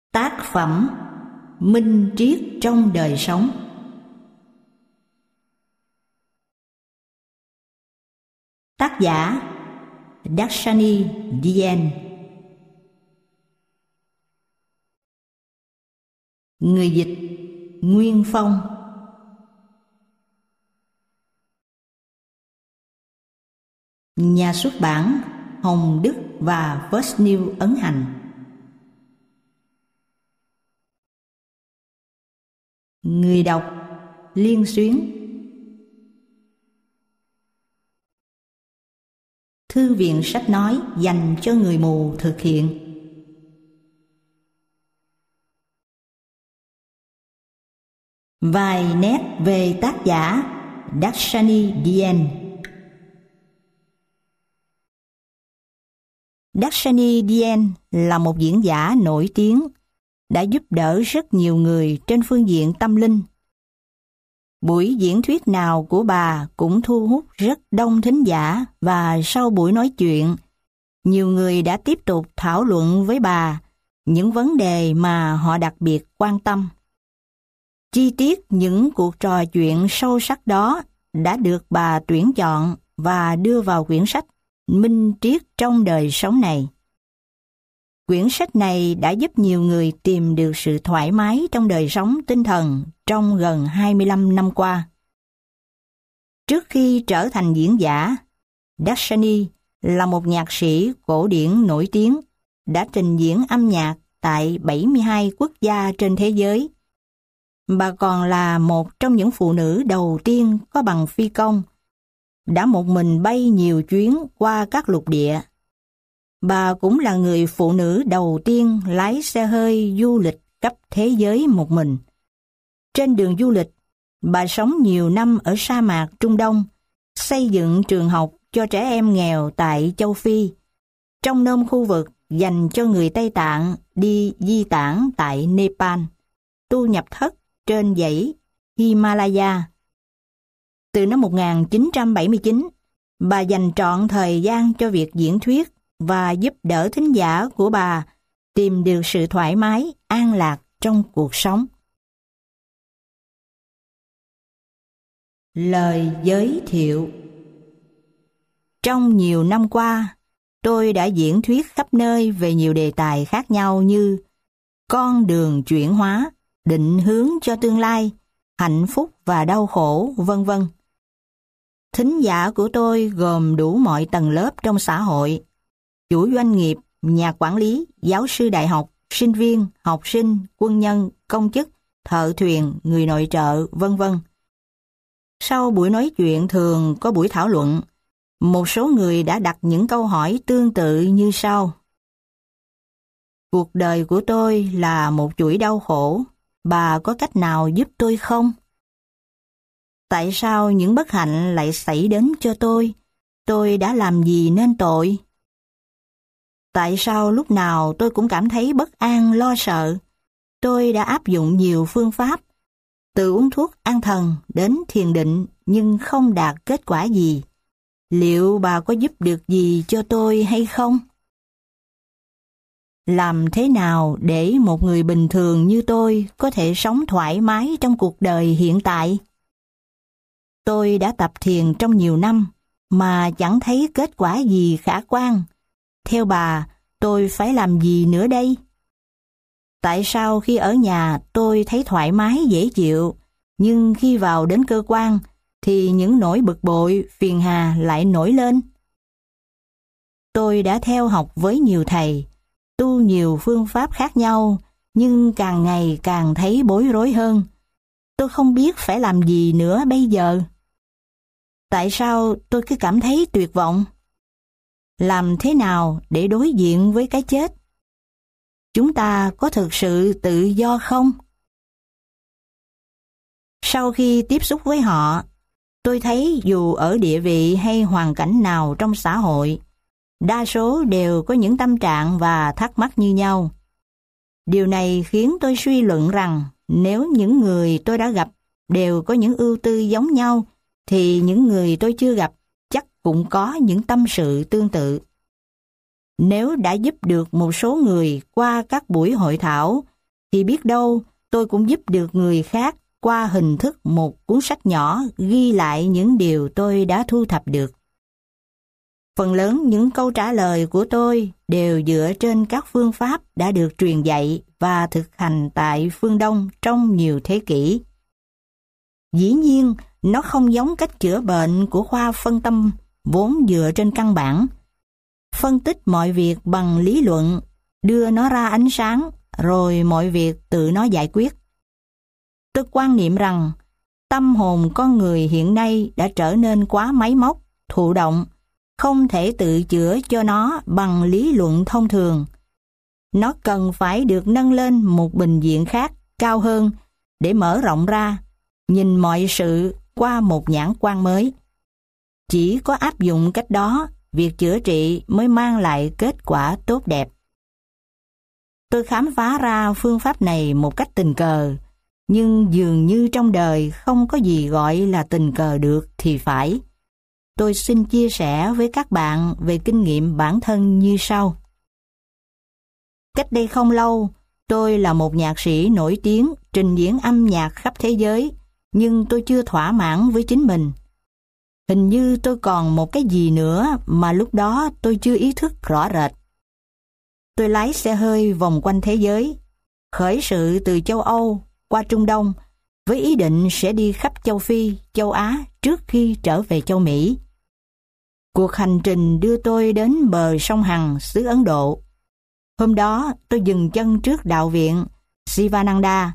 Tác phẩm Minh triết trong đời sống. Tác giả Darshani Dian. Người dịch Nguyên Phong. Nhà xuất bản Hồng Đức và First New ấn hành. Người đọc Liên Xuyến. Thư viện sách nói dành cho người mù thực hiện. Vài nét về tác giả Darshani Dian. Darshani Dian là một diễn giả nổi tiếng, đã giúp đỡ rất nhiều người trên phương diện tâm linh. Buổi diễn thuyết nào của bà cũng thu hút rất đông thính giả, và sau buổi nói chuyện, nhiều người đã tiếp tục thảo luận với bà những vấn đề mà họ đặc biệt quan tâm. Chi tiết những cuộc trò chuyện sâu sắc đó đã được bà tuyển chọn và đưa vào quyển sách Minh triết trong đời sống này. Quyển sách này đã giúp nhiều người tìm được sự thoải mái trong đời sống tinh thần trong gần 25 năm qua. Trước khi trở thành diễn giả, Darshani là một nhạc sĩ cổ điển nổi tiếng, đã trình diễn âm nhạc tại 72 quốc gia trên thế giới. Bà còn là một trong những phụ nữ đầu tiên có bằng phi công, đã một mình bay nhiều chuyến qua các lục địa. Bà cũng là người phụ nữ đầu tiên lái xe hơi du lịch khắp thế giới một mình. Trên đường du lịch, bà sống nhiều năm ở sa mạc Trung Đông, xây dựng trường học cho trẻ em nghèo tại châu Phi, trong nôm khu vực dành cho người Tây Tạng đi di tản tại Nepal, tu nhập thất trên dãy Himalaya. Từ năm 1979, bà dành trọn thời gian cho việc diễn thuyết và giúp đỡ thính giả của bà tìm được sự thoải mái, an lạc trong cuộc sống. Lời giới thiệu. Trong nhiều năm qua, tôi đã diễn thuyết khắp nơi về nhiều đề tài khác nhau như con đường chuyển hóa, định hướng cho tương lai, hạnh phúc và đau khổ, vân vân. Thính giả của tôi gồm đủ mọi tầng lớp trong xã hội: chủ doanh nghiệp, nhà quản lý, giáo sư đại học, sinh viên, học sinh, quân nhân, công chức, thợ thuyền, người nội trợ, vân vân. Sau buổi nói chuyện thường có buổi thảo luận. Một số người đã đặt những câu hỏi tương tự như sau: cuộc đời của tôi là một chuỗi đau khổ, bà có cách nào giúp tôi không? Tại sao những bất hạnh lại xảy đến cho tôi? Tôi đã làm gì nên tội? Tại sao lúc nào tôi cũng cảm thấy bất an, lo sợ? Tôi đã áp dụng nhiều phương pháp, từ uống thuốc an thần đến thiền định, nhưng không đạt kết quả gì. Liệu bà có giúp được gì cho tôi hay không? Làm thế nào để một người bình thường như tôi có thể sống thoải mái trong cuộc đời hiện tại? Tôi đã tập thiền trong nhiều năm mà chẳng thấy kết quả gì khả quan. Theo bà, tôi phải làm gì nữa đây? Tại sao khi ở nhà tôi thấy thoải mái dễ chịu, nhưng khi vào đến cơ quan thì những nỗi bực bội, phiền hà lại nổi lên? Tôi đã theo học với nhiều thầy, tu nhiều phương pháp khác nhau, nhưng càng ngày càng thấy bối rối hơn. Tôi không biết phải làm gì nữa bây giờ. Tại sao tôi cứ cảm thấy tuyệt vọng? Làm thế nào để đối diện với cái chết? Chúng ta có thực sự tự do không? Sau khi tiếp xúc với họ, tôi thấy dù ở địa vị hay hoàn cảnh nào trong xã hội, đa số đều có những tâm trạng và thắc mắc như nhau. Điều này khiến tôi suy luận rằng nếu những người tôi đã gặp đều có những ưu tư giống nhau, thì những người tôi chưa gặp chắc cũng có những tâm sự tương tự. Nếu đã giúp được một số người qua các buổi hội thảo thì biết đâu tôi cũng giúp được người khác qua hình thức một cuốn sách nhỏ ghi lại những điều tôi đã thu thập được. Phần lớn những câu trả lời của tôi đều dựa trên các phương pháp đã được truyền dạy và thực hành tại phương Đông trong nhiều thế kỷ. Dĩ nhiên, nó không giống cách chữa bệnh của khoa phân tâm vốn dựa trên căn bản. Phân tích mọi việc bằng lý luận, đưa nó ra ánh sáng, rồi mọi việc tự nó giải quyết. Tôi quan niệm rằng tâm hồn con người hiện nay đã trở nên quá máy móc, thụ động, không thể tự chữa cho nó bằng lý luận thông thường. Nó cần phải được nâng lên một bình diện khác, cao hơn, để mở rộng ra, nhìn mọi sự qua một nhãn quan mới. Chỉ có áp dụng cách đó, việc chữa trị mới mang lại kết quả tốt đẹp. Tôi khám phá ra phương pháp này một cách tình cờ, nhưng dường như trong đời không có gì gọi là tình cờ được thì phải. Tôi xin chia sẻ với các bạn về kinh nghiệm bản thân như sau. Cách đây không lâu, tôi là một nhạc sĩ nổi tiếng trình diễn âm nhạc khắp thế giới, nhưng tôi chưa thỏa mãn với chính mình. Hình như tôi còn một cái gì nữa mà lúc đó tôi chưa ý thức rõ rệt. Tôi lái xe hơi vòng quanh thế giới, khởi sự từ châu Âu qua Trung Đông, với ý định sẽ đi khắp châu Phi, châu Á trước khi trở về châu Mỹ. Cuộc hành trình đưa tôi đến bờ sông Hằng, xứ Ấn Độ. Hôm đó, tôi dừng chân trước đạo viện Sivananda,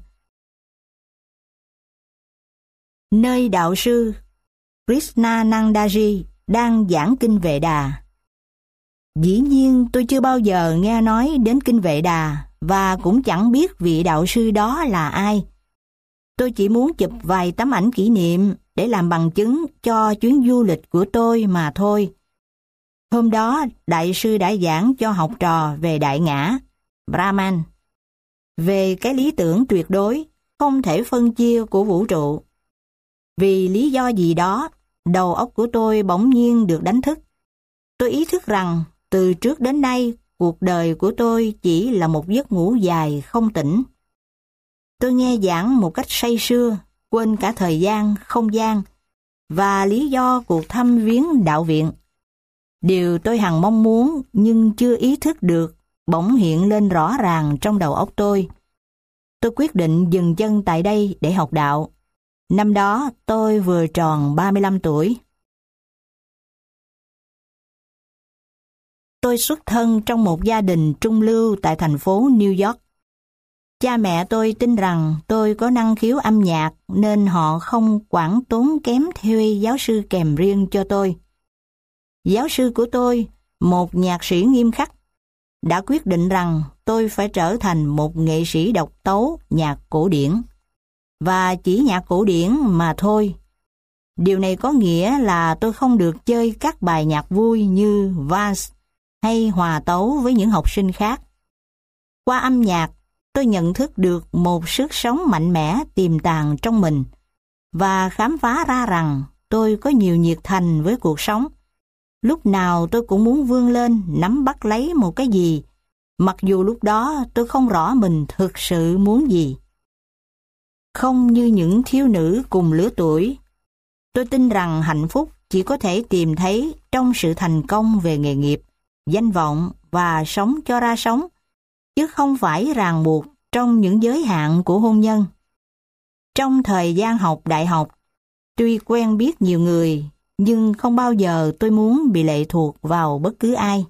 nơi đạo sư Krishnanandaji đang giảng kinh Vệ Đà. Dĩ nhiên tôi chưa bao giờ nghe nói đến kinh Vệ Đà và cũng chẳng biết vị đạo sư đó là ai. Tôi chỉ muốn chụp vài tấm ảnh kỷ niệm để làm bằng chứng cho chuyến du lịch của tôi mà thôi. Hôm đó, đại sư đã giảng cho học trò về đại ngã, Brahman, về cái lý tưởng tuyệt đối, không thể phân chia của vũ trụ. Vì lý do gì đó, đầu óc của tôi bỗng nhiên được đánh thức. Tôi ý thức rằng, từ trước đến nay, cuộc đời của tôi chỉ là một giấc ngủ dài không tỉnh. Tôi nghe giảng một cách say sưa, quên cả thời gian, không gian, và lý do cuộc thăm viếng đạo viện. Điều tôi hằng mong muốn nhưng chưa ý thức được bỗng hiện lên rõ ràng trong đầu óc tôi. Tôi quyết định dừng chân tại đây để học đạo. Năm đó tôi vừa tròn 35 tuổi. Tôi xuất thân trong một gia đình trung lưu tại thành phố New York. Cha mẹ tôi tin rằng tôi có năng khiếu âm nhạc nên họ không quản tốn kém thuê giáo sư kèm riêng cho tôi. Giáo sư của tôi, một nhạc sĩ nghiêm khắc, đã quyết định rằng tôi phải trở thành một nghệ sĩ độc tấu nhạc cổ điển. Và chỉ nhạc cổ điển mà thôi. Điều này có nghĩa là tôi không được chơi các bài nhạc vui như vals hay hòa tấu với những học sinh khác. Qua âm nhạc, tôi nhận thức được một sức sống mạnh mẽ tiềm tàng trong mình và khám phá ra rằng tôi có nhiều nhiệt thành với cuộc sống. Lúc nào tôi cũng muốn vươn lên nắm bắt lấy một cái gì, mặc dù lúc đó tôi không rõ mình thực sự muốn gì. Không như những thiếu nữ cùng lứa tuổi, tôi tin rằng hạnh phúc chỉ có thể tìm thấy trong sự thành công về nghề nghiệp, danh vọng và sống cho ra sống, chứ không phải ràng buộc trong những giới hạn của hôn nhân. Trong thời gian học đại học, tuy quen biết nhiều người, nhưng không bao giờ tôi muốn bị lệ thuộc vào bất cứ ai.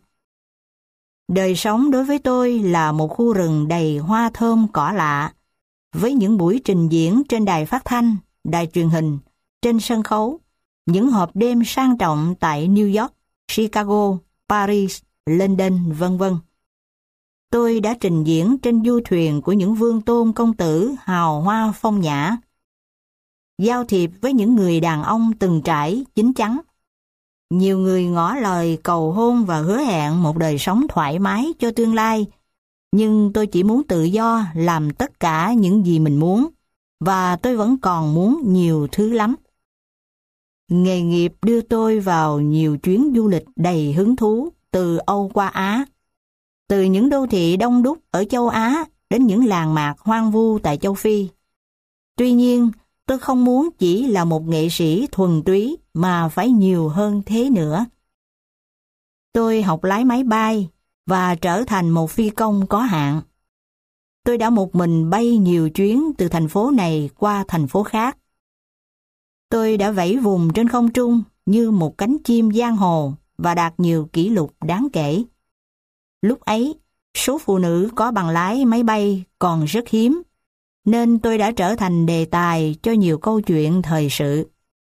Đời sống đối với tôi là một khu rừng đầy hoa thơm cỏ lạ, với những buổi trình diễn trên đài phát thanh, đài truyền hình, trên sân khấu, những hộp đêm sang trọng tại New York, Chicago, Paris, London, vân vân. Tôi đã trình diễn trên du thuyền của những vương tôn công tử hào hoa phong nhã, giao thiệp với những người đàn ông từng trải, chín chắn. Nhiều người ngỏ lời cầu hôn và hứa hẹn một đời sống thoải mái cho tương lai, nhưng tôi chỉ muốn tự do làm tất cả những gì mình muốn, và tôi vẫn còn muốn nhiều thứ lắm. Nghề nghiệp đưa tôi vào nhiều chuyến du lịch đầy hứng thú từ Âu qua Á. Từ những đô thị đông đúc ở châu Á đến những làng mạc hoang vu tại châu Phi. Tuy nhiên, tôi không muốn chỉ là một nghệ sĩ thuần túy mà phải nhiều hơn thế nữa. Tôi học lái máy bay và trở thành một phi công có hạn. Tôi đã một mình bay nhiều chuyến từ thành phố này qua thành phố khác. Tôi đã vẫy vùng trên không trung như một cánh chim giang hồ và đạt nhiều kỷ lục đáng kể. Lúc ấy, số phụ nữ có bằng lái máy bay còn rất hiếm, nên tôi đã trở thành đề tài cho nhiều câu chuyện thời sự.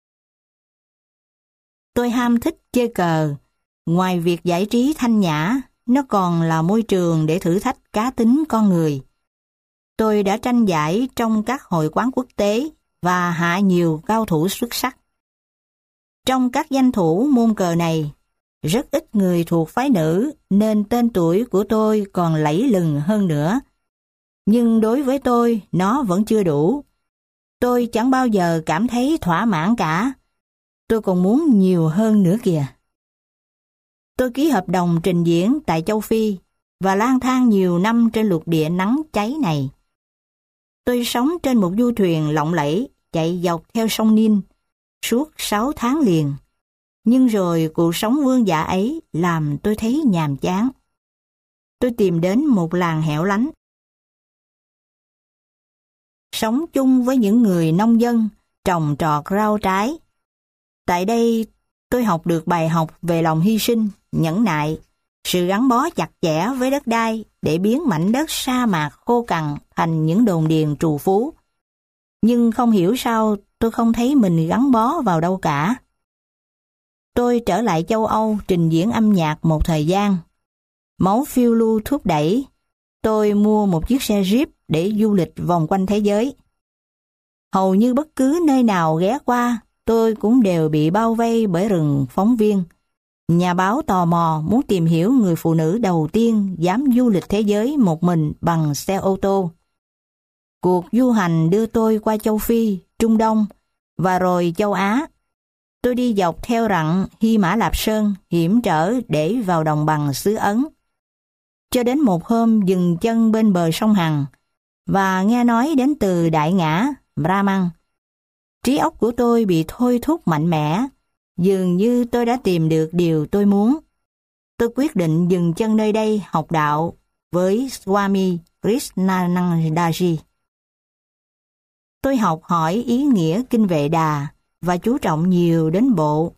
Tôi ham thích chơi cờ. Ngoài việc giải trí thanh nhã, nó còn là môi trường để thử thách cá tính con người. Tôi đã tranh giải trong các hội quán quốc tế và hạ nhiều cao thủ xuất sắc. Trong các danh thủ môn cờ này, rất ít người thuộc phái nữ nên tên tuổi của tôi còn lẫy lừng hơn nữa. Nhưng đối với tôi, nó vẫn chưa đủ. Tôi chẳng bao giờ cảm thấy thỏa mãn cả. Tôi còn muốn nhiều hơn nữa kìa. Tôi ký hợp đồng trình diễn tại châu Phi và lang thang nhiều năm trên lục địa nắng cháy này. Tôi sống trên một du thuyền lộng lẫy chạy dọc theo sông Nin suốt 6 tháng liền. Nhưng rồi cuộc sống vương giả ấy làm tôi thấy nhàm chán. Tôi tìm đến một làng hẻo lánh, sống chung với những người nông dân trồng trọt rau trái. Tại đây, tôi học được bài học về lòng hy sinh, nhẫn nại, sự gắn bó chặt chẽ với đất đai để biến mảnh đất sa mạc khô cằn thành những đồn điền trù phú. Nhưng không hiểu sao tôi không thấy mình gắn bó vào đâu cả. Tôi trở lại châu Âu trình diễn âm nhạc một thời gian. Máu phiêu lưu thúc đẩy, tôi mua một chiếc xe Jeep để du lịch vòng quanh thế giới. Hầu như bất cứ nơi nào ghé qua, tôi cũng đều bị bao vây bởi rừng phóng viên. Nhà báo tò mò muốn tìm hiểu người phụ nữ đầu tiên dám du lịch thế giới một mình bằng xe ô tô. Cuộc du hành đưa tôi qua châu Phi, Trung Đông và rồi châu Á. Tôi đi dọc theo rặng Hy Mã Lạp Sơn hiểm trở để vào đồng bằng xứ Ấn. Cho đến một hôm dừng chân bên bờ sông Hằng và nghe nói đến từ Đại Ngã, Brahman. Trí óc của tôi bị thôi thúc mạnh mẽ, dường như tôi đã tìm được điều tôi muốn. Tôi quyết định dừng chân nơi đây học đạo với Swami Krishnanandaji. Tôi học hỏi ý nghĩa kinh Vệ Đà và chú trọng nhiều đến bộ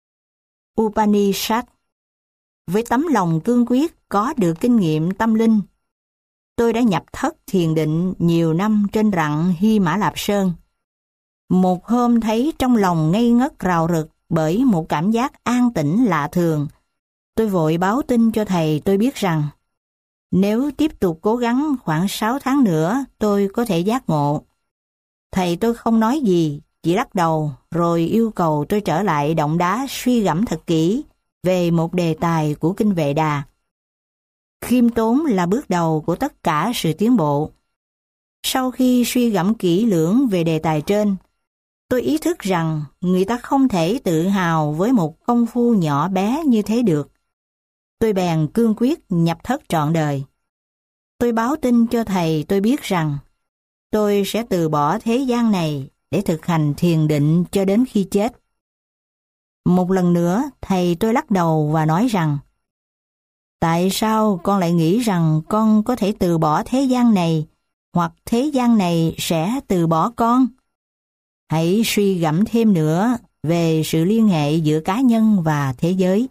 Upanishad. Với tấm lòng cương quyết có được kinh nghiệm tâm linh, tôi đã nhập thất thiền định nhiều năm trên rặng Hy Mã Lạp Sơn. Một hôm thấy trong lòng ngây ngất rào rực bởi một cảm giác an tĩnh lạ thường, tôi vội báo tin cho thầy tôi biết rằng nếu tiếp tục cố gắng khoảng 6 tháng nữa tôi có thể giác ngộ. Thầy tôi không nói gì, chỉ lắc đầu rồi yêu cầu tôi trở lại động đá suy gẫm thật kỹ về một đề tài của kinh Vệ Đà. Khiêm tốn là bước đầu của tất cả sự tiến bộ. Sau khi suy gẫm kỹ lưỡng về đề tài trên, tôi ý thức rằng người ta không thể tự hào với một công phu nhỏ bé như thế được. Tôi bèn cương quyết nhập thất trọn đời. Tôi báo tin cho thầy tôi biết rằng tôi sẽ từ bỏ thế gian này để thực hành thiền định cho đến khi chết. Một lần nữa, thầy tôi lắc đầu và nói rằng tại sao con lại nghĩ rằng con có thể từ bỏ thế gian này hoặc thế gian này sẽ từ bỏ con? Hãy suy gẫm thêm nữa về sự liên hệ giữa cá nhân và thế giới.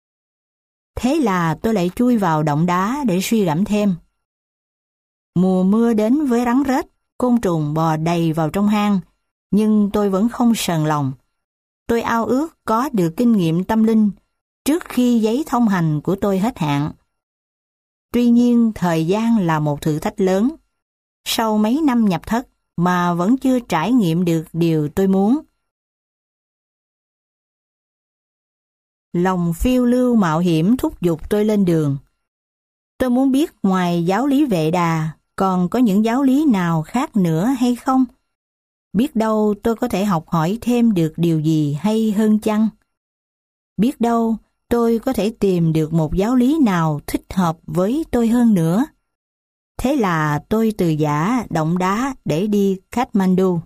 Thế là tôi lại chui vào động đá để suy gẫm thêm. Mùa mưa đến với rắn rết, côn trùng bò đầy vào trong hang, nhưng tôi vẫn không sờn lòng. Tôi ao ước có được kinh nghiệm tâm linh trước khi giấy thông hành của tôi hết hạn. Tuy nhiên, thời gian là một thử thách lớn. Sau mấy năm nhập thất mà vẫn chưa trải nghiệm được điều tôi muốn. Lòng phiêu lưu mạo hiểm thúc giục tôi lên đường. Tôi muốn biết ngoài giáo lý Vệ Đà còn có những giáo lý nào khác nữa hay không? Biết đâu tôi có thể học hỏi thêm được điều gì hay hơn chăng? Biết đâu tôi có thể tìm được một giáo lý nào thích hợp với tôi hơn nữa? Thế là tôi từ giã động đá để đi Kathmandu.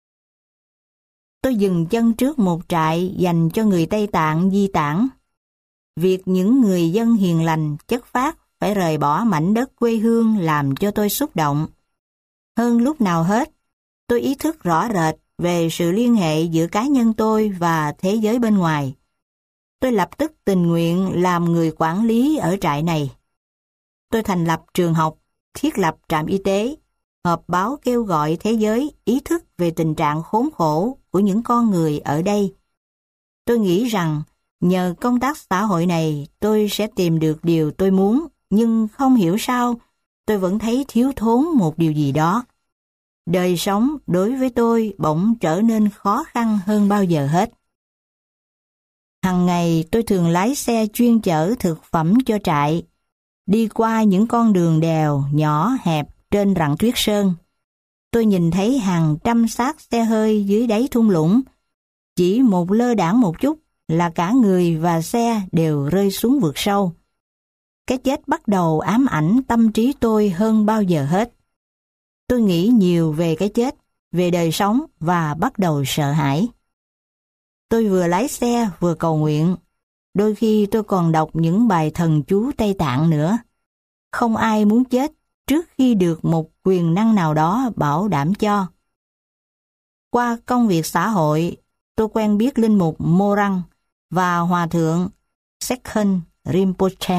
Tôi dừng chân trước một trại dành cho người Tây Tạng di tản. Việc những người dân hiền lành, chất phác phải rời bỏ mảnh đất quê hương làm cho tôi xúc động. Hơn lúc nào hết, tôi ý thức rõ rệt về sự liên hệ giữa cá nhân tôi và thế giới bên ngoài. Tôi lập tức tình nguyện làm người quản lý ở trại này. Tôi thành lập trường học, thiết lập trạm y tế, họp báo kêu gọi thế giới ý thức về tình trạng khốn khổ của những con người ở đây. Tôi nghĩ rằng nhờ công tác xã hội này tôi sẽ tìm được điều tôi muốn, nhưng không hiểu sao tôi vẫn thấy thiếu thốn một điều gì đó. Đời sống đối với tôi bỗng trở nên khó khăn hơn bao giờ hết. Hằng ngày tôi thường lái xe chuyên chở thực phẩm cho trại, đi qua những con đường đèo nhỏ hẹp trên rặng tuyết sơn. Tôi nhìn thấy hàng trăm xác xe hơi dưới đáy thung lũng. Chỉ một lơ đãng một chút là cả người và xe đều rơi xuống vực sâu. Cái chết bắt đầu ám ảnh tâm trí tôi hơn bao giờ hết. Tôi nghĩ nhiều về cái chết, về đời sống và bắt đầu sợ hãi. Tôi vừa lái xe vừa cầu nguyện. Đôi khi tôi còn đọc những bài thần chú Tây Tạng nữa. Không ai muốn chết trước khi được một quyền năng nào đó bảo đảm cho. Qua công việc xã hội, tôi quen biết linh mục Morang và hòa thượng Sekhen Rinpoche.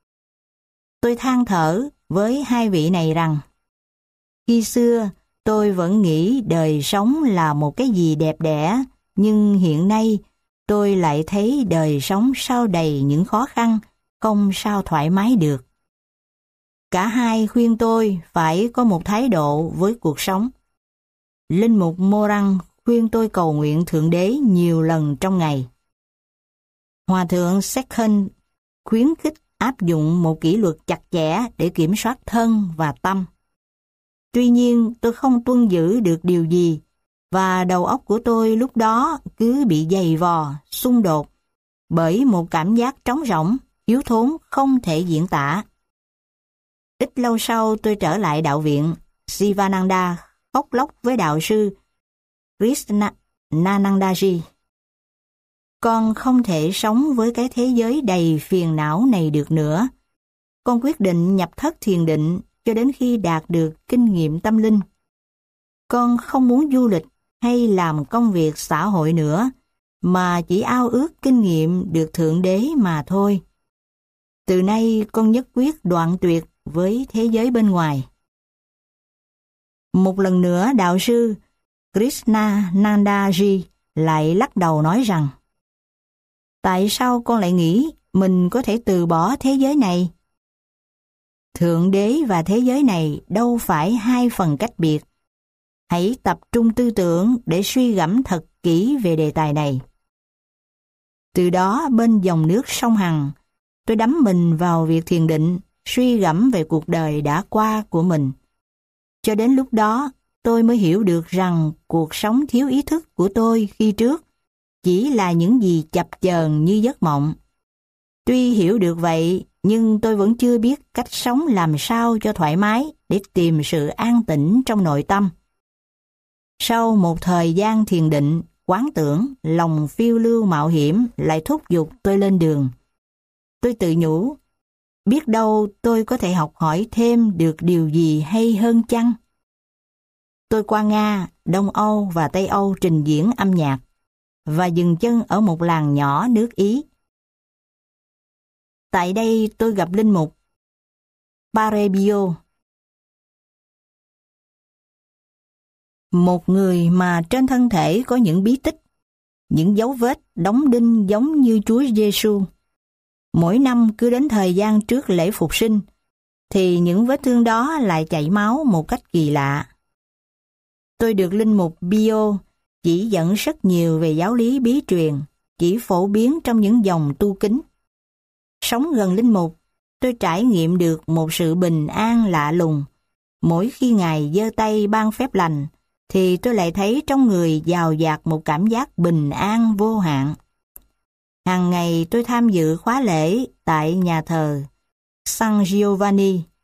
Tôi than thở với hai vị này rằng, khi xưa tôi vẫn nghĩ đời sống là một cái gì đẹp đẽ, nhưng hiện nay tôi lại thấy đời sống sao đầy những khó khăn, không sao thoải mái được. Cả hai khuyên tôi phải có một thái độ với cuộc sống. Linh mục Morang khuyên tôi cầu nguyện Thượng Đế nhiều lần trong ngày. Hòa thượng Sekhen khuyến khích áp dụng một kỷ luật chặt chẽ để kiểm soát thân và tâm. Tuy nhiên tôi không tuân giữ được điều gì, và đầu óc của tôi lúc đó cứ bị dày vò, xung đột bởi một cảm giác trống rỗng, thiếu thốn không thể diễn tả. Ít lâu sau tôi trở lại đạo viện. Sivananda khóc lóc với đạo sư Krishnanandaji. Con không thể sống với cái thế giới đầy phiền não này được nữa. Con quyết định nhập thất thiền định cho đến khi đạt được kinh nghiệm tâm linh. Con không muốn du lịch hay làm công việc xã hội nữa, mà chỉ ao ước kinh nghiệm được Thượng Đế mà thôi. Từ nay con nhất quyết đoạn tuyệt với thế giới bên ngoài. Một lần nữa đạo sư Krishnanandaji lại lắc đầu nói rằng, tại sao con lại nghĩ mình có thể từ bỏ thế giới này? Thượng Đế và thế giới này đâu phải hai phần cách biệt. Hãy tập trung tư tưởng để suy gẫm thật kỹ về đề tài này. Từ đó bên dòng nước sông Hằng, tôi đắm mình vào việc thiền định, suy gẫm về cuộc đời đã qua của mình. Cho đến lúc đó, tôi mới hiểu được rằng cuộc sống thiếu ý thức của tôi khi trước chỉ là những gì chập chờn như giấc mộng. Tuy hiểu được vậy, nhưng tôi vẫn chưa biết cách sống làm sao cho thoải mái để tìm sự an tĩnh trong nội tâm. Sau một thời gian thiền định, quán tưởng, lòng phiêu lưu mạo hiểm lại thúc giục tôi lên đường. Tôi tự nhủ, biết đâu tôi có thể học hỏi thêm được điều gì hay hơn chăng? Tôi qua Nga, Đông Âu và Tây Âu trình diễn âm nhạc và dừng chân ở một làng nhỏ nước Ý. Tại đây tôi gặp linh mục Parebio, một người mà trên thân thể có những bí tích, những dấu vết đóng đinh giống như Chúa Giêsu. Mỗi năm cứ đến thời gian trước lễ Phục sinh, thì những vết thương đó lại chảy máu một cách kỳ lạ. Tôi được linh mục Bio chỉ dẫn rất nhiều về giáo lý bí truyền, chỉ phổ biến trong những dòng tu kính. Sống gần linh mục, tôi trải nghiệm được một sự bình an lạ lùng. Mỗi khi Ngài giơ tay ban phép lành, thì tôi lại thấy trong người dào dạt một cảm giác bình an vô hạn. Hàng ngày tôi tham dự khóa lễ tại nhà thờ San Giovanni,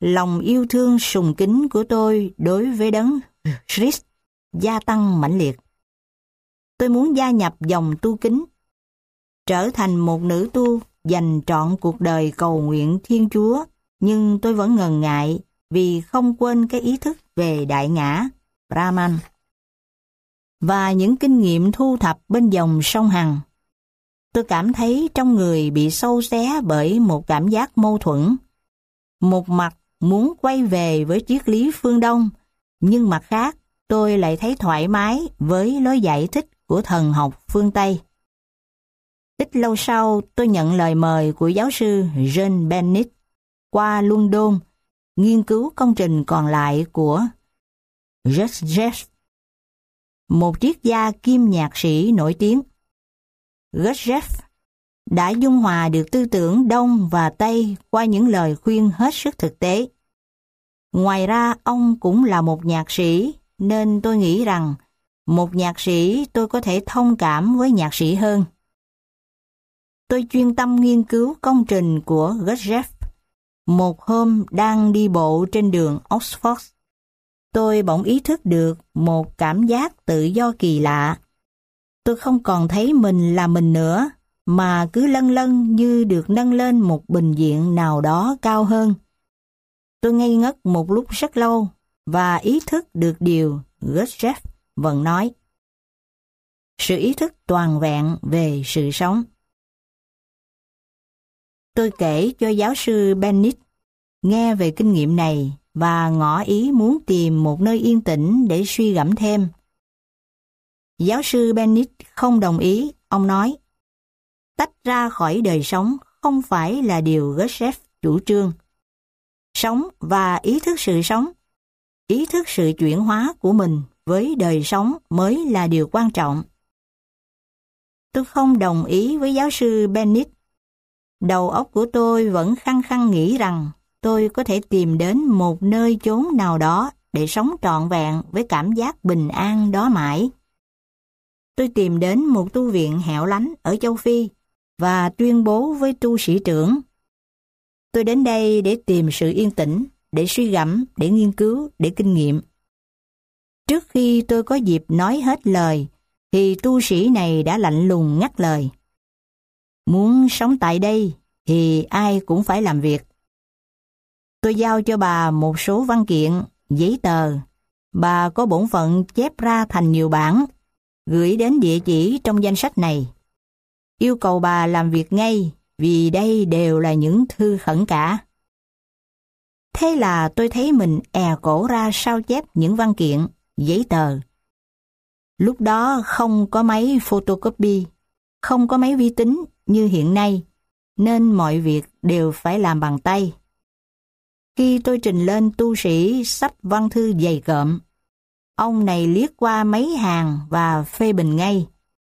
lòng yêu thương sùng kính của tôi đối với đấng Christ gia tăng mãnh liệt. Tôi muốn gia nhập dòng tu kính, trở thành một nữ tu dành trọn cuộc đời cầu nguyện Thiên Chúa, nhưng tôi vẫn ngần ngại vì không quên cái ý thức về đại ngã, Brahman, và những kinh nghiệm thu thập bên dòng sông Hằng. Tôi cảm thấy trong người bị xâu xé bởi một cảm giác mâu thuẫn. Một mặt muốn quay về với triết lý phương Đông, nhưng mặt khác tôi lại thấy thoải mái với lối giải thích của thần học phương Tây. Ít lâu sau, tôi nhận lời mời của giáo sư John Bennett qua London nghiên cứu công trình còn lại của Gurdjieff, một triết gia kiêm nhạc sĩ nổi tiếng. Gurdjieff đã dung hòa được tư tưởng Đông và Tây qua những lời khuyên hết sức thực tế. Ngoài ra, ông cũng là một nhạc sĩ, nên tôi nghĩ rằng một nhạc sĩ tôi có thể thông cảm với nhạc sĩ hơn. Tôi chuyên tâm nghiên cứu công trình của Gurdjieff. Một hôm đang đi bộ trên đường Oxford, tôi bỗng ý thức được một cảm giác tự do kỳ lạ. Tôi không còn thấy mình là mình nữa, mà cứ lân lân như được nâng lên một bình diện nào đó cao hơn. Tôi ngây ngất một lúc rất lâu và ý thức được điều Gurdjieff vẫn nói. Sự ý thức toàn vẹn về sự sống. Tôi kể cho giáo sư Bennett nghe về kinh nghiệm này và ngỏ ý muốn tìm một nơi yên tĩnh để suy gẫm thêm. Giáo sư Bennett không đồng ý, ông nói, tách ra khỏi đời sống không phải là điều Gurdjieff chủ trương. Sống và ý thức sự chuyển hóa của mình với đời sống mới là điều quan trọng. Tôi không đồng ý với giáo sư Bennett. Đầu óc của tôi vẫn khăng khăng nghĩ rằng tôi có thể tìm đến một nơi chốn nào đó để sống trọn vẹn với cảm giác bình an đó mãi. Tôi tìm đến một tu viện hẻo lánh ở châu Phi và tuyên bố với tu sĩ trưởng. Tôi đến đây để tìm sự yên tĩnh, để suy gẫm, để nghiên cứu, để kinh nghiệm. Trước khi tôi có dịp nói hết lời, thì tu sĩ này đã lạnh lùng ngắt lời. Muốn sống tại đây thì ai cũng phải làm việc. Tôi giao cho bà một số văn kiện, giấy tờ. Bà có bổn phận chép ra thành nhiều bản, gửi đến địa chỉ trong danh sách này. Yêu cầu bà làm việc ngay, vì đây đều là những thư khẩn cả. Thế là tôi thấy mình cổ ra sao chép những văn kiện, giấy tờ. Lúc đó không có máy photocopy, không có máy vi tính như hiện nay, nên mọi việc đều phải làm bằng tay. Khi tôi trình lên tu sĩ sách văn thư dày cộm, ông này liếc qua mấy hàng và phê bình ngay.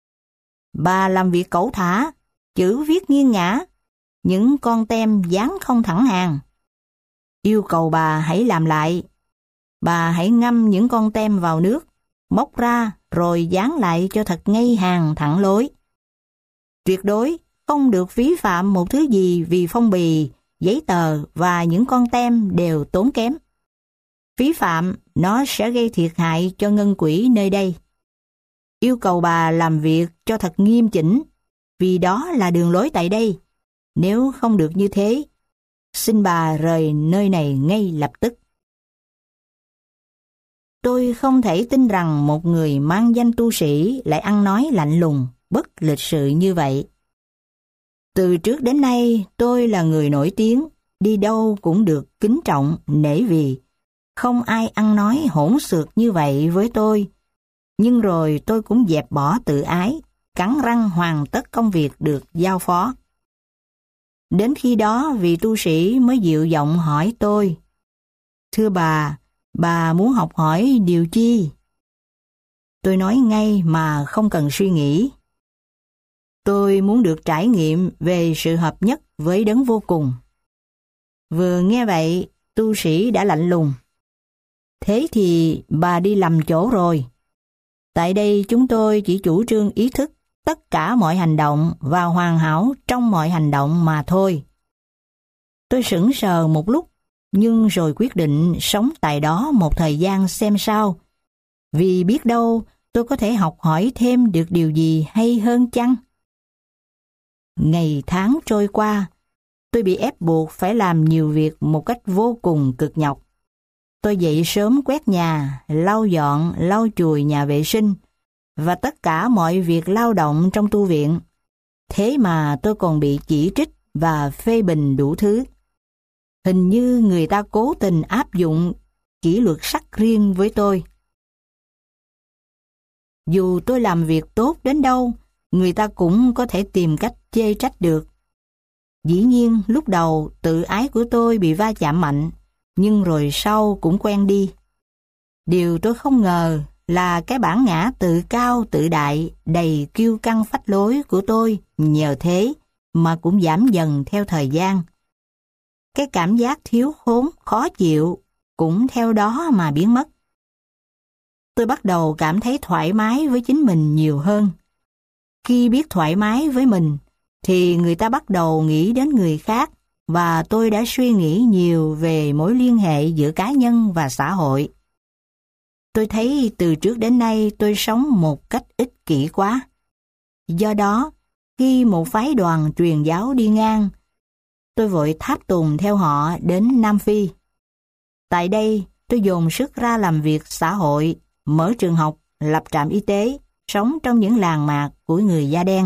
Bà làm việc cẩu thả, chữ viết nghiêng ngả, những con tem dán không thẳng hàng. Yêu cầu bà hãy làm lại. Bà hãy ngâm những con tem vào nước, móc ra rồi dán lại cho thật ngay hàng thẳng lối. Tuyệt đối không được phí phạm một thứ gì vì phong bì, giấy tờ và những con tem đều tốn kém. Phí phạm nó sẽ gây thiệt hại cho ngân quỹ nơi đây. Yêu cầu bà làm việc cho thật nghiêm chỉnh, vì đó là đường lối tại đây. Nếu không được như thế, xin bà rời nơi này ngay lập tức. Tôi không thể tin rằng một người mang danh tu sĩ lại ăn nói lạnh lùng, bất lịch sự như vậy. Từ trước đến nay, tôi là người nổi tiếng, đi đâu cũng được kính trọng, nể vì. Không ai ăn nói hỗn xược như vậy với tôi. Nhưng rồi tôi cũng dẹp bỏ tự ái, cắn răng hoàn tất công việc được giao phó. Đến khi đó, vị tu sĩ mới dịu giọng hỏi tôi, thưa bà muốn học hỏi điều chi? Tôi nói ngay mà không cần suy nghĩ. Tôi muốn được trải nghiệm về sự hợp nhất với đấng vô cùng. Vừa nghe vậy, tu sĩ đã lạnh lùng. Thế thì bà đi lầm chỗ rồi. Tại đây chúng tôi chỉ chủ trương ý thức tất cả mọi hành động và hoàn hảo trong mọi hành động mà thôi. Tôi sững sờ một lúc, nhưng rồi quyết định sống tại đó một thời gian xem sao, vì biết đâu tôi có thể học hỏi thêm được điều gì hay hơn chăng. Ngày tháng trôi qua, tôi bị ép buộc phải làm nhiều việc một cách vô cùng cực nhọc. Tôi dậy sớm quét nhà, lau dọn, lau chùi nhà vệ sinh và tất cả mọi việc lao động trong tu viện. Thế mà tôi còn bị chỉ trích và phê bình đủ thứ. Hình như người ta cố tình áp dụng kỷ luật sắc riêng với tôi. Dù tôi làm việc tốt đến đâu, người ta cũng có thể tìm cách chê trách được. Dĩ nhiên, lúc đầu tự ái của tôi bị va chạm mạnh, nhưng rồi sau cũng quen đi. Điều tôi không ngờ là cái bản ngã tự cao tự đại, đầy kiêu căng phách lối của tôi nhờ thế mà cũng giảm dần theo thời gian. Cái cảm giác thiếu thốn, khó chịu cũng theo đó mà biến mất. Tôi bắt đầu cảm thấy thoải mái với chính mình nhiều hơn. Khi biết thoải mái với mình, thì người ta bắt đầu nghĩ đến người khác, và tôi đã suy nghĩ nhiều về mối liên hệ giữa cá nhân và xã hội. Tôi thấy từ trước đến nay tôi sống một cách ích kỷ quá. Do đó, khi một phái đoàn truyền giáo đi ngang, tôi vội tháp tùng theo họ đến Nam Phi. Tại đây, tôi dồn sức ra làm việc xã hội, mở trường học, lập trạm y tế, sống trong những làng mạc của người da đen.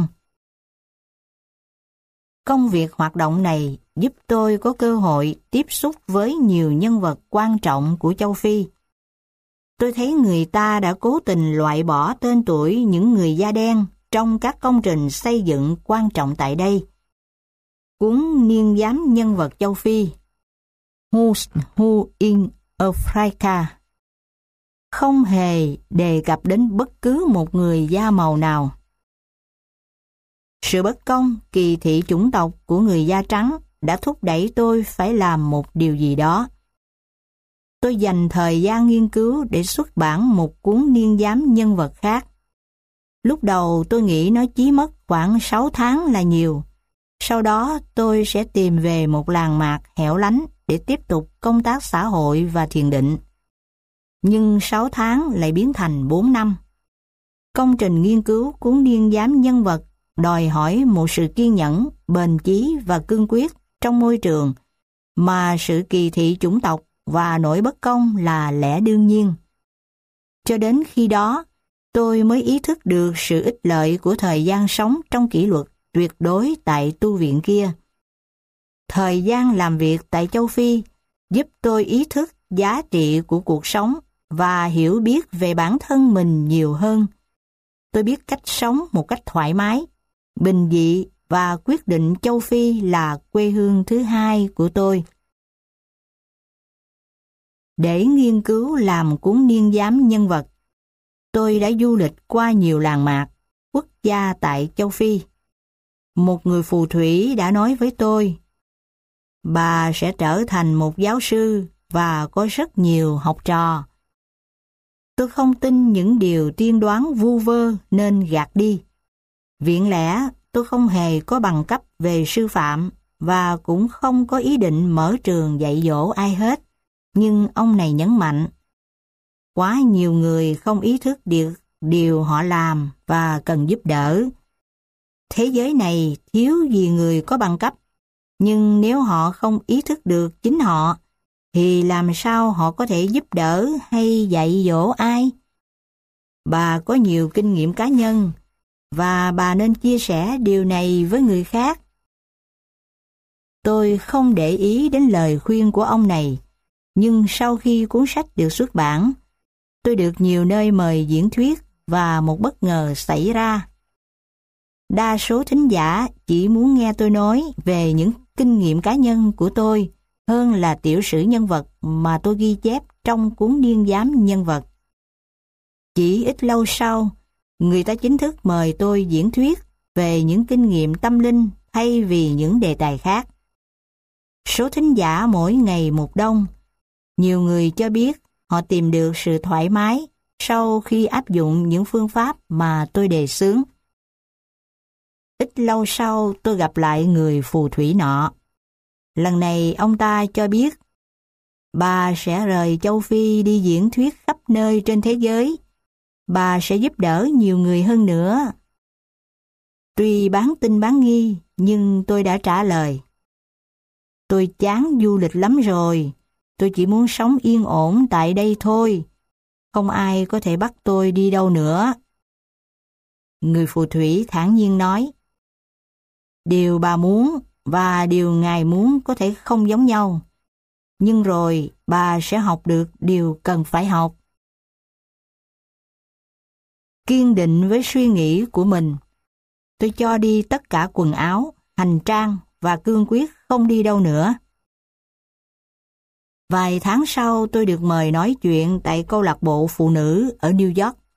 Công việc hoạt động này giúp tôi có cơ hội tiếp xúc với nhiều nhân vật quan trọng của châu Phi. Tôi thấy người ta đã cố tình loại bỏ tên tuổi những người da đen trong các công trình xây dựng quan trọng tại đây. Cuốn niên giám nhân vật châu Phi Who's Who in Africa không hề đề cập đến bất cứ một người da màu nào. Sự bất công, kỳ thị chủng tộc của người da trắng đã thúc đẩy tôi phải làm một điều gì đó. Tôi dành thời gian nghiên cứu để xuất bản một cuốn niên giám nhân vật khác. Lúc đầu tôi nghĩ nó chỉ mất khoảng 6 tháng là nhiều. Sau đó tôi sẽ tìm về một làng mạc hẻo lánh để tiếp tục công tác xã hội và thiền định. Nhưng 6 tháng lại biến thành 4 năm. Công trình nghiên cứu cuốn niên giám nhân vật đòi hỏi một sự kiên nhẫn, bền chí và cương quyết trong môi trường mà sự kỳ thị chủng tộc và nỗi bất công là lẽ đương nhiên. Cho đến khi đó, tôi mới ý thức được sự ích lợi của thời gian sống trong kỷ luật tuyệt đối tại tu viện kia. Thời gian làm việc tại châu Phi giúp tôi ý thức giá trị của cuộc sống và hiểu biết về bản thân mình nhiều hơn. Tôi biết cách sống một cách thoải mái, bình dị và quyết định châu Phi là quê hương thứ hai của tôi. Để nghiên cứu làm cuốn niên giám nhân vật, tôi đã du lịch qua nhiều làng mạc, quốc gia tại châu Phi. Một người phù thủy đã nói với tôi, bà sẽ trở thành một giáo sư và có rất nhiều học trò. Tôi không tin những điều tiên đoán vu vơ nên gạt đi. Viện lẽ tôi không hề có bằng cấp về sư phạm và cũng không có ý định mở trường dạy dỗ ai hết. Nhưng ông này nhấn mạnh, quá nhiều người không ý thức được điều họ làm và cần giúp đỡ. Thế giới này thiếu gì người có bằng cấp, nhưng nếu họ không ý thức được chính họ, thì làm sao họ có thể giúp đỡ hay dạy dỗ ai? Bà có nhiều kinh nghiệm cá nhân, và bà nên chia sẻ điều này với người khác. Tôi không để ý đến lời khuyên của ông này, nhưng sau khi cuốn sách được xuất bản, tôi được nhiều nơi mời diễn thuyết và một bất ngờ xảy ra. Đa số thính giả chỉ muốn nghe tôi nói về những kinh nghiệm cá nhân của tôi hơn là tiểu sử nhân vật mà tôi ghi chép trong cuốn niên giám nhân vật. Chỉ ít lâu sau, người ta chính thức mời tôi diễn thuyết về những kinh nghiệm tâm linh thay vì những đề tài khác. Số thính giả mỗi ngày một đông. Nhiều người cho biết họ tìm được sự thoải mái sau khi áp dụng những phương pháp mà tôi đề xướng. Ít lâu sau tôi gặp lại người phù thủy nọ. Lần này ông ta cho biết bà sẽ rời châu Phi đi diễn thuyết khắp nơi trên thế giới. Bà sẽ giúp đỡ nhiều người hơn nữa. Tuy bán tin bán nghi, nhưng tôi đã trả lời. Tôi chán du lịch lắm rồi. Tôi chỉ muốn sống yên ổn tại đây thôi. Không ai có thể bắt tôi đi đâu nữa. Người phù thủy thản nhiên nói. Điều bà muốn và điều ngài muốn có thể không giống nhau. Nhưng rồi bà sẽ học được điều cần phải học. Kiên định với suy nghĩ của mình, tôi cho đi tất cả quần áo, hành trang và cương quyết không đi đâu nữa. Vài tháng sau tôi được mời nói chuyện tại câu lạc bộ phụ nữ ở New York.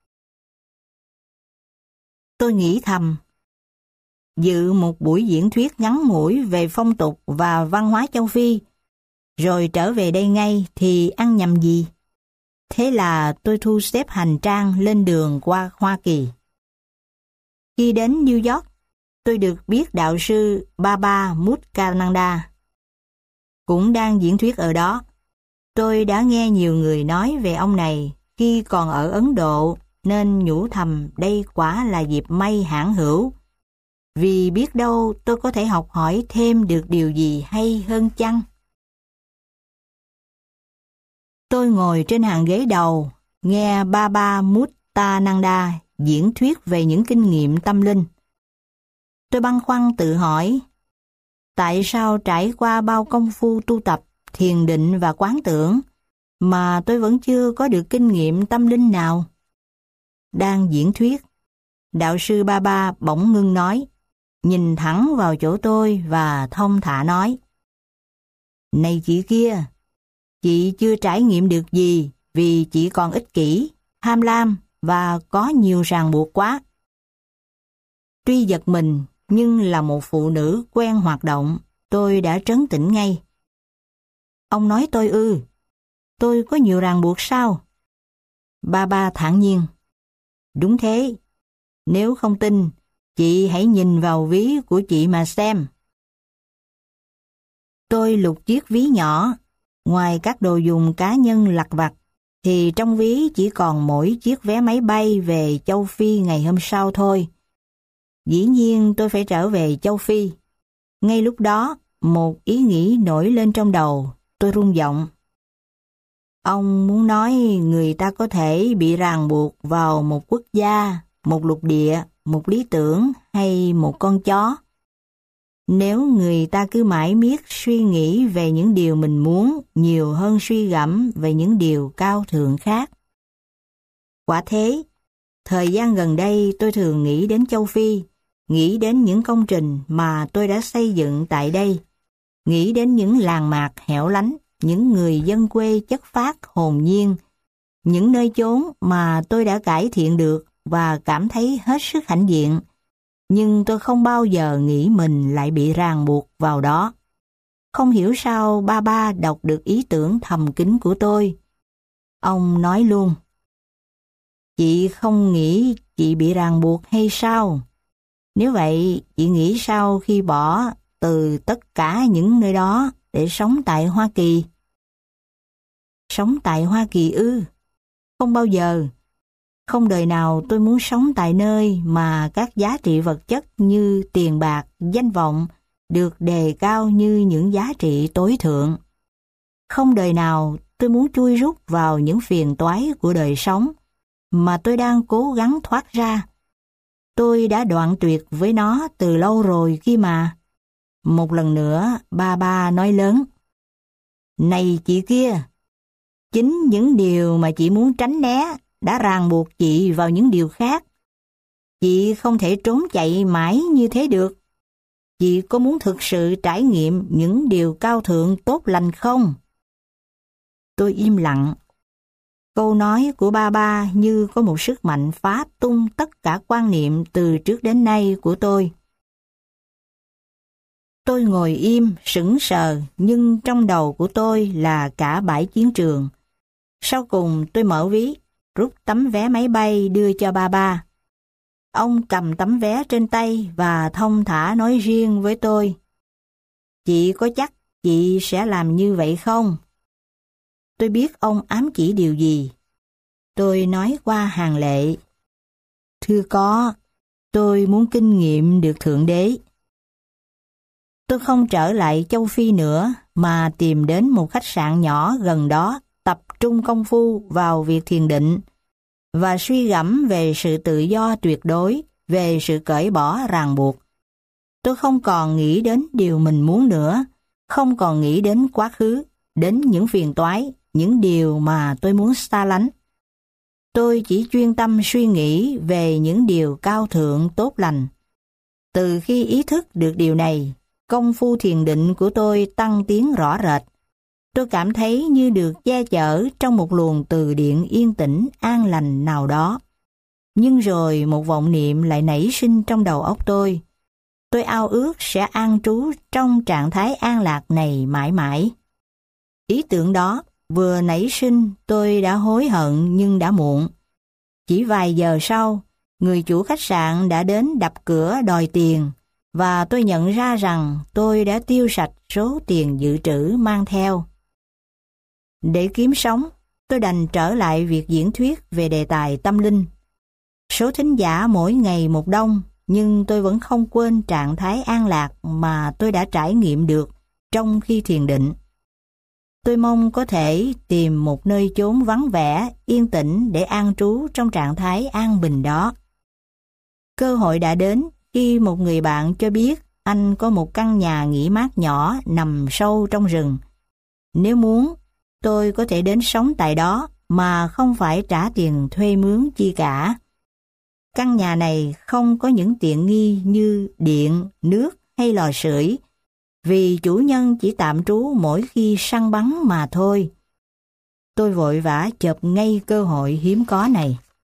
Tôi nghĩ thầm, dự một buổi diễn thuyết ngắn ngủi về phong tục và văn hóa châu Phi, rồi trở về đây ngay thì ăn nhầm gì? Thế là tôi thu xếp hành trang lên đường qua Hoa Kỳ. Khi đến New York, tôi được biết đạo sư Baba Mutkananda cũng đang diễn thuyết ở đó. Tôi đã nghe nhiều người nói về ông này khi còn ở Ấn Độ, nên nhủ thầm đây quả là dịp may hãn hữu. Vì biết đâu tôi có thể học hỏi thêm được điều gì hay hơn chăng? Tôi ngồi trên hàng ghế đầu, nghe Baba Mutkananda diễn thuyết về những kinh nghiệm tâm linh. Tôi băn khoăn tự hỏi, tại sao trải qua bao công phu tu tập, thiền định và quán tưởng, mà tôi vẫn chưa có được kinh nghiệm tâm linh nào? Đang diễn thuyết, đạo sư Baba bỗng ngưng nói, nhìn thẳng vào chỗ tôi và thông thả nói, này chị kia, chị chưa trải nghiệm được gì vì chị còn ích kỷ, tham lam và có nhiều ràng buộc quá. Tuy giật mình, nhưng là một phụ nữ quen hoạt động, tôi đã trấn tĩnh ngay. Ông nói tôi ư? Tôi có nhiều ràng buộc sao? Baba thản nhiên. Đúng thế. Nếu không tin, chị hãy nhìn vào ví của chị mà xem. Tôi lục chiếc ví nhỏ. Ngoài các đồ dùng cá nhân lặt vặt, thì trong ví chỉ còn mỗi chiếc vé máy bay về châu Phi ngày hôm sau thôi. Dĩ nhiên tôi phải trở về châu Phi. Ngay lúc đó, một ý nghĩ nổi lên trong đầu, tôi rung giọng. Ông muốn nói người ta có thể bị ràng buộc vào một quốc gia, một lục địa, một lý tưởng hay một con chó. Nếu người ta cứ mãi miết suy nghĩ về những điều mình muốn nhiều hơn suy gẫm về những điều cao thượng khác. Quả thế, thời gian gần đây tôi thường nghĩ đến châu Phi, nghĩ đến những công trình mà tôi đã xây dựng tại đây, nghĩ đến những làng mạc hẻo lánh, những người dân quê chất phác hồn nhiên, những nơi chốn mà tôi đã cải thiện được và cảm thấy hết sức hãnh diện. Nhưng tôi không bao giờ nghĩ mình lại bị ràng buộc vào đó. Không hiểu sao Baba đọc được ý tưởng thầm kín của tôi. Ông nói luôn, chị không nghĩ chị bị ràng buộc hay sao? Nếu vậy, chị nghĩ sao khi bỏ từ tất cả những nơi đó để sống tại Hoa Kỳ? Sống tại Hoa Kỳ ư? Không bao giờ. Không đời nào tôi muốn sống tại nơi mà các giá trị vật chất như tiền bạc, danh vọng được đề cao như những giá trị tối thượng. Không đời nào tôi muốn chui rút vào những phiền toái của đời sống mà tôi đang cố gắng thoát ra. Tôi đã đoạn tuyệt với nó từ lâu rồi kia mà. Một lần nữa, Baba nói lớn. Này chị kia, chính những điều mà chị muốn tránh né đã ràng buộc chị vào những điều khác. Chị không thể trốn chạy mãi như thế được. Chị có muốn thực sự trải nghiệm những điều cao thượng tốt lành không? Tôi im lặng. Câu nói của Baba như có một sức mạnh phá tung tất cả quan niệm từ trước đến nay của tôi. Tôi ngồi im, sững sờ, nhưng trong đầu của tôi là cả bãi chiến trường. Sau cùng tôi mở ví, rút tấm vé máy bay đưa cho Baba. Ông cầm tấm vé trên tay và thong thả nói riêng với tôi. Chị có chắc chị sẽ làm như vậy không? Tôi biết ông ám chỉ điều gì. Tôi nói qua hàng lệ. Thưa có, tôi muốn kinh nghiệm được Thượng Đế. Tôi không trở lại châu Phi nữa mà tìm đến một khách sạn nhỏ gần đó, tập trung công phu vào việc thiền định và suy gẫm về sự tự do tuyệt đối, về sự cởi bỏ ràng buộc. Tôi không còn nghĩ đến điều mình muốn nữa, không còn nghĩ đến quá khứ, đến những phiền toái, những điều mà tôi muốn xa lánh. Tôi chỉ chuyên tâm suy nghĩ về những điều cao thượng tốt lành. Từ khi ý thức được điều này, công phu thiền định của tôi tăng tiến rõ rệt. Tôi cảm thấy như được che chở trong một luồng từ điện yên tĩnh an lành nào đó. Nhưng rồi một vọng niệm lại nảy sinh trong đầu óc tôi. Tôi ao ước sẽ an trú trong trạng thái an lạc này mãi mãi. Ý tưởng đó vừa nảy sinh tôi đã hối hận nhưng đã muộn. Chỉ vài giờ sau, người chủ khách sạn đã đến đập cửa đòi tiền và tôi nhận ra rằng tôi đã tiêu sạch số tiền dự trữ mang theo. Để kiếm sống, tôi đành trở lại việc diễn thuyết về đề tài tâm linh. Số thính giả mỗi ngày một đông, nhưng tôi vẫn không quên trạng thái an lạc mà tôi đã trải nghiệm được trong khi thiền định. Tôi mong có thể tìm một nơi chốn vắng vẻ, yên tĩnh để an trú trong trạng thái an bình đó. Cơ hội đã đến khi một người bạn cho biết anh có một căn nhà nghỉ mát nhỏ nằm sâu trong rừng. Nếu muốn, tôi có thể đến sống tại đó mà không phải trả tiền thuê mướn chi cả. Căn nhà này không có những tiện nghi như điện, nước hay lò sưởi, vì chủ nhân chỉ tạm trú mỗi khi săn bắn mà thôi. Tôi vội vã chộp ngay cơ hội hiếm có này.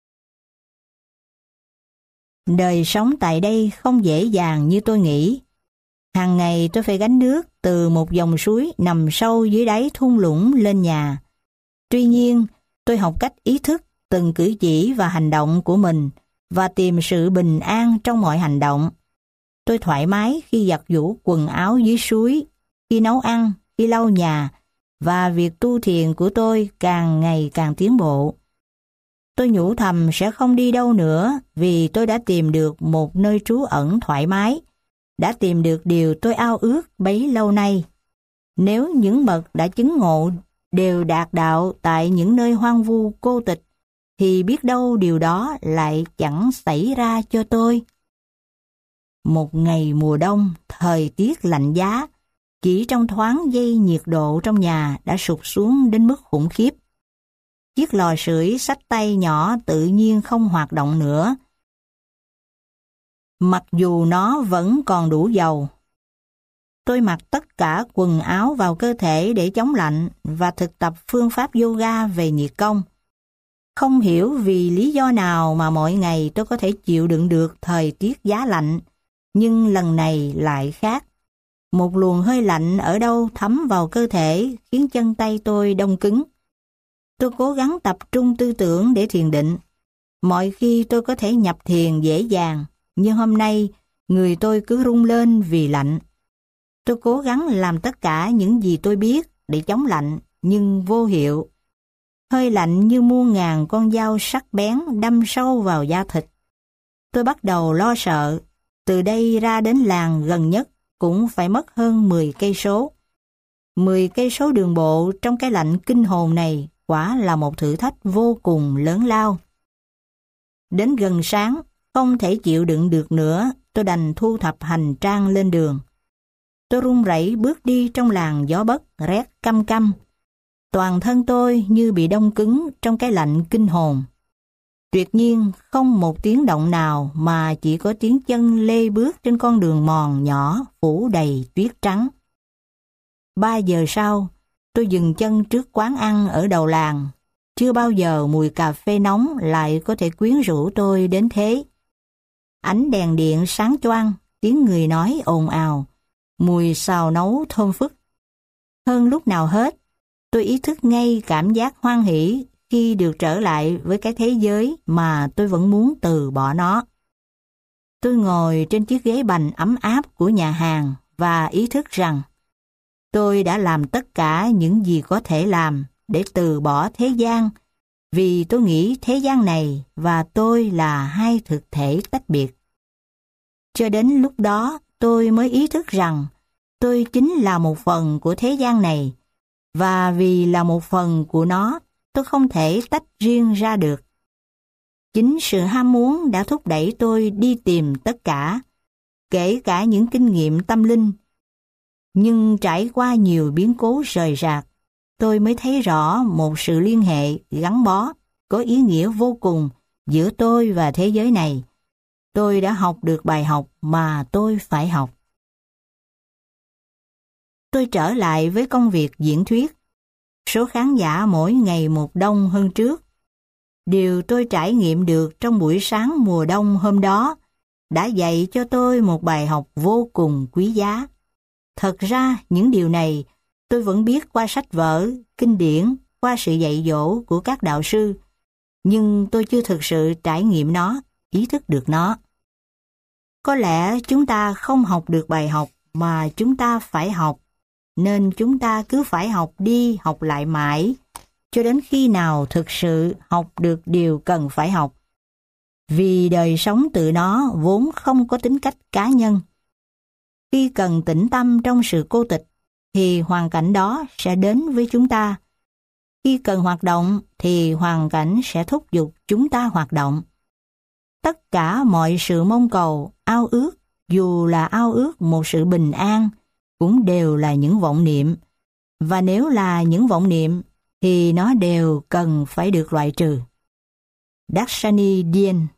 Đời sống tại đây không dễ dàng như tôi nghĩ. Hàng ngày tôi phải gánh nước từ một dòng suối nằm sâu dưới đáy thung lũng lên nhà. Tuy nhiên, tôi học cách ý thức từng cử chỉ và hành động của mình và tìm sự bình an trong mọi hành động. Tôi thoải mái khi giặt giũ quần áo dưới suối, khi nấu ăn, khi lau nhà, và việc tu thiền của tôi càng ngày càng tiến bộ. Tôi nhủ thầm sẽ không đi đâu nữa vì tôi đã tìm được một nơi trú ẩn thoải mái, đã tìm được điều tôi ao ước bấy lâu nay. Nếu những bậc đã chứng ngộ đều đạt đạo tại những nơi hoang vu cô tịch, thì biết đâu điều đó lại chẳng xảy ra cho tôi. Một ngày mùa đông, thời tiết lạnh giá, chỉ trong thoáng giây nhiệt độ trong nhà đã sụt xuống đến mức khủng khiếp. Chiếc lò sưởi xách tay nhỏ tự nhiên không hoạt động nữa, mặc dù nó vẫn còn đủ dầu. Tôi mặc tất cả quần áo vào cơ thể để chống lạnh và thực tập phương pháp yoga về nhiệt công. Không hiểu vì lý do nào mà mọi ngày tôi có thể chịu đựng được thời tiết giá lạnh, nhưng lần này lại khác. Một luồng hơi lạnh ở đâu thấm vào cơ thể khiến chân tay tôi đông cứng. Tôi cố gắng tập trung tư tưởng để thiền định. Mọi khi tôi có thể nhập thiền dễ dàng, nhưng hôm nay người tôi cứ rung lên vì lạnh. Tôi cố gắng làm tất cả những gì tôi biết để chống lạnh, nhưng vô hiệu. Hơi lạnh như muôn ngàn con dao sắc bén đâm sâu vào da thịt. Tôi bắt đầu lo sợ, từ đây ra đến làng gần nhất cũng phải mất hơn 10 cây số. 10 cây số đường bộ trong cái lạnh kinh hồn này quả là một thử thách vô cùng lớn lao. Đến gần sáng, không thể chịu đựng được nữa, tôi đành thu thập hành trang lên đường. Tôi run rẩy bước đi trong làn gió Bất rét căm căm. Toàn thân tôi như bị đông cứng trong cái lạnh kinh hồn. Tuyệt nhiên không một tiếng động nào mà chỉ có tiếng chân lê bước trên con đường mòn nhỏ phủ đầy tuyết trắng. 3 giờ sau, tôi dừng chân trước quán ăn ở đầu làng. Chưa bao giờ mùi cà phê nóng lại có thể quyến rũ tôi đến thế. Ánh đèn điện sáng choang, tiếng người nói ồn ào, mùi xào nấu thơm phức. Hơn lúc nào hết, tôi ý thức ngay cảm giác hoan hỷ khi được trở lại với cái thế giới mà tôi vẫn muốn từ bỏ nó. Tôi ngồi trên chiếc ghế bành ấm áp của nhà hàng và ý thức rằng tôi đã làm tất cả những gì có thể làm để từ bỏ thế gian, vì tôi nghĩ thế gian này và tôi là hai thực thể tách biệt. Cho đến lúc đó, tôi mới ý thức rằng tôi chính là một phần của thế gian này, và vì là một phần của nó, tôi không thể tách riêng ra được. Chính sự ham muốn đã thúc đẩy tôi đi tìm tất cả, kể cả những kinh nghiệm tâm linh. Nhưng trải qua nhiều biến cố rời rạc, tôi mới thấy rõ một sự liên hệ gắn bó, có ý nghĩa vô cùng giữa tôi và thế giới này. Tôi đã học được bài học mà tôi phải học. Tôi trở lại với công việc diễn thuyết. Số khán giả mỗi ngày một đông hơn trước. Điều tôi trải nghiệm được trong buổi sáng mùa đông hôm đó đã dạy cho tôi một bài học vô cùng quý giá. Thật ra những điều này tôi vẫn biết qua sách vở, kinh điển, qua sự dạy dỗ của các đạo sư, nhưng tôi chưa thực sự trải nghiệm nó, ý thức được nó. Có lẽ chúng ta không học được bài học mà chúng ta phải học, nên chúng ta cứ phải học đi học lại mãi, cho đến khi nào thực sự học được điều cần phải học. Vì đời sống tự nó vốn không có tính cách cá nhân. Khi cần tĩnh tâm trong sự cô tịch, thì hoàn cảnh đó sẽ đến với chúng ta. Khi cần hoạt động, thì hoàn cảnh sẽ thúc giục chúng ta hoạt động. Tất cả mọi sự mong cầu, ao ước, dù là ao ước một sự bình an, cũng đều là những vọng niệm. Và nếu là những vọng niệm, thì nó đều cần phải được loại trừ. Darshani Dien.